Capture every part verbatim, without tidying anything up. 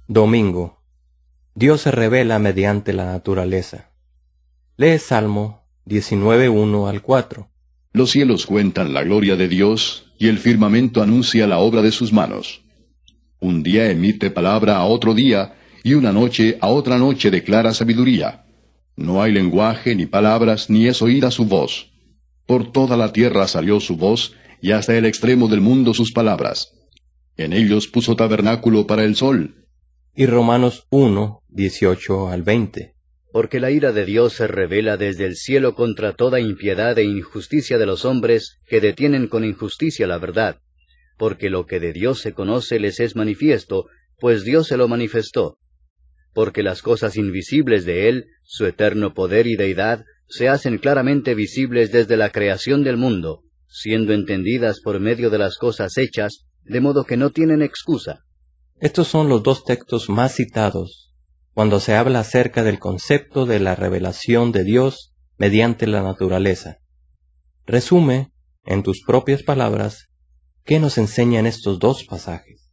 Domingo. Dios se revela mediante la naturaleza. Lee Salmo diecinueve, uno al cuatro. Los cielos cuentan la gloria de Dios, y el firmamento anuncia la obra de sus manos. Un día emite palabra a otro día, y una noche a otra noche declara sabiduría. No hay lenguaje, ni palabras, ni es oída su voz. Por toda la tierra salió su voz, y hasta el extremo del mundo sus palabras. En ellos puso tabernáculo para el sol. Y Romanos uno, dieciocho al veinte. Porque la ira de Dios se revela desde el cielo contra toda impiedad e injusticia de los hombres que detienen con injusticia la verdad. Porque lo que de Dios se conoce les es manifiesto, pues Dios se lo manifestó. Porque las cosas invisibles de Él, su eterno poder y deidad, se hacen claramente visibles desde la creación del mundo, siendo entendidas por medio de las cosas hechas, de modo que no tienen excusa. Estos son los dos textos más citados cuando se habla acerca del concepto de la revelación de Dios mediante la naturaleza. Resume, en tus propias palabras, ¿qué nos enseñan estos dos pasajes?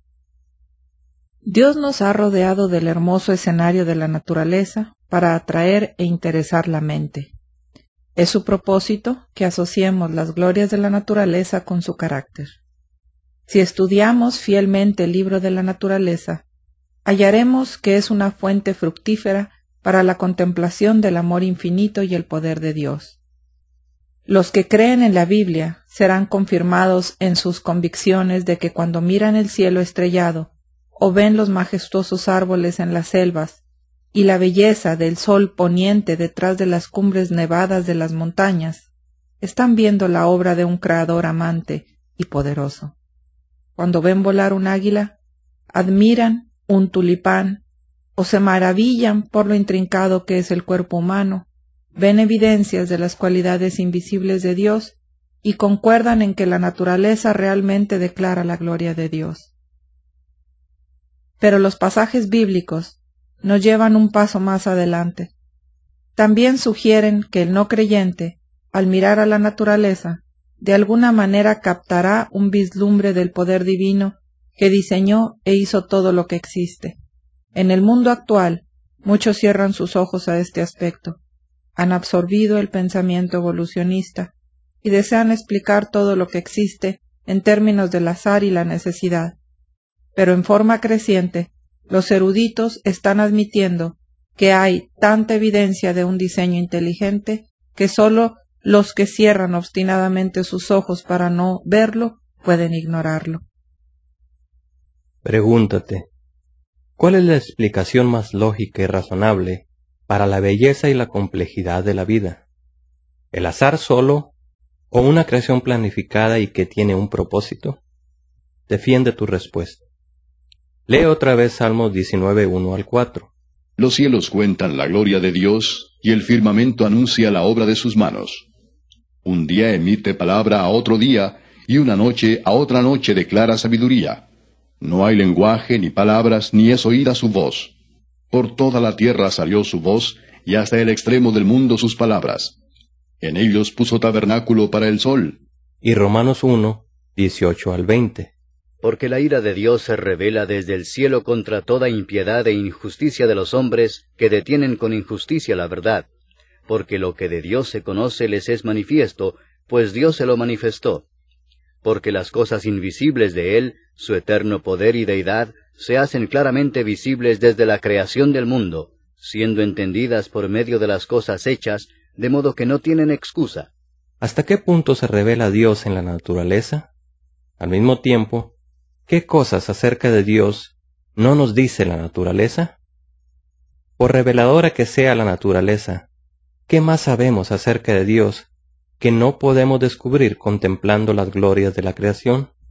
Dios nos ha rodeado del hermoso escenario de la naturaleza para atraer e interesar la mente. Es su propósito que asociemos las glorias de la naturaleza con su carácter. Si estudiamos fielmente el libro de la naturaleza, hallaremos que es una fuente fructífera para la contemplación del amor infinito y el poder de Dios. Los que creen en la Biblia serán confirmados en sus convicciones de que cuando miran el cielo estrellado o ven los majestuosos árboles en las selvas y la belleza del sol poniente detrás de las cumbres nevadas de las montañas, están viendo la obra de un Creador amante y poderoso. Cuando ven volar un águila, admiran un tulipán o se maravillan por lo intrincado que es el cuerpo humano, ven evidencias de las cualidades invisibles de Dios y concuerdan en que la naturaleza realmente declara la gloria de Dios. Pero los pasajes bíblicos nos llevan un paso más adelante. También sugieren que el no creyente, al mirar a la naturaleza, de alguna manera captará un vislumbre del poder divino que diseñó e hizo todo lo que existe. En el mundo actual, muchos cierran sus ojos a este aspecto, han absorbido el pensamiento evolucionista y desean explicar todo lo que existe en términos del azar y la necesidad. Pero en forma creciente, los eruditos están admitiendo que hay tanta evidencia de un diseño inteligente que solo los que cierran obstinadamente sus ojos para no verlo pueden ignorarlo. Pregúntate, ¿cuál es la explicación más lógica y razonable para la belleza y la complejidad de la vida? ¿El azar solo o una creación planificada y que tiene un propósito? Defiende tu respuesta. Lee otra vez Salmos diecinueve, uno al cuatro. Los cielos cuentan la gloria de Dios, y el firmamento anuncia la obra de sus manos. Un día emite palabra a otro día, y una noche a otra noche declara sabiduría. No hay lenguaje, ni palabras, ni es oída su voz. Por toda la tierra salió su voz, y hasta el extremo del mundo sus palabras. En ellos puso tabernáculo para el sol. Y Romanos uno, dieciocho al veinte. Porque la ira de Dios se revela desde el cielo contra toda impiedad e injusticia de los hombres que detienen con injusticia la verdad. Porque lo que de Dios se conoce les es manifiesto, pues Dios se lo manifestó. Porque las cosas invisibles de Él, su eterno poder y deidad, se hacen claramente visibles desde la creación del mundo, siendo entendidas por medio de las cosas hechas, de modo que no tienen excusa. ¿Hasta qué punto se revela Dios en la naturaleza? Al mismo tiempo, ¿qué cosas acerca de Dios no nos dice la naturaleza? Por reveladora que sea la naturaleza, ¿qué más sabemos acerca de Dios que no podemos descubrir contemplando las glorias de la creación?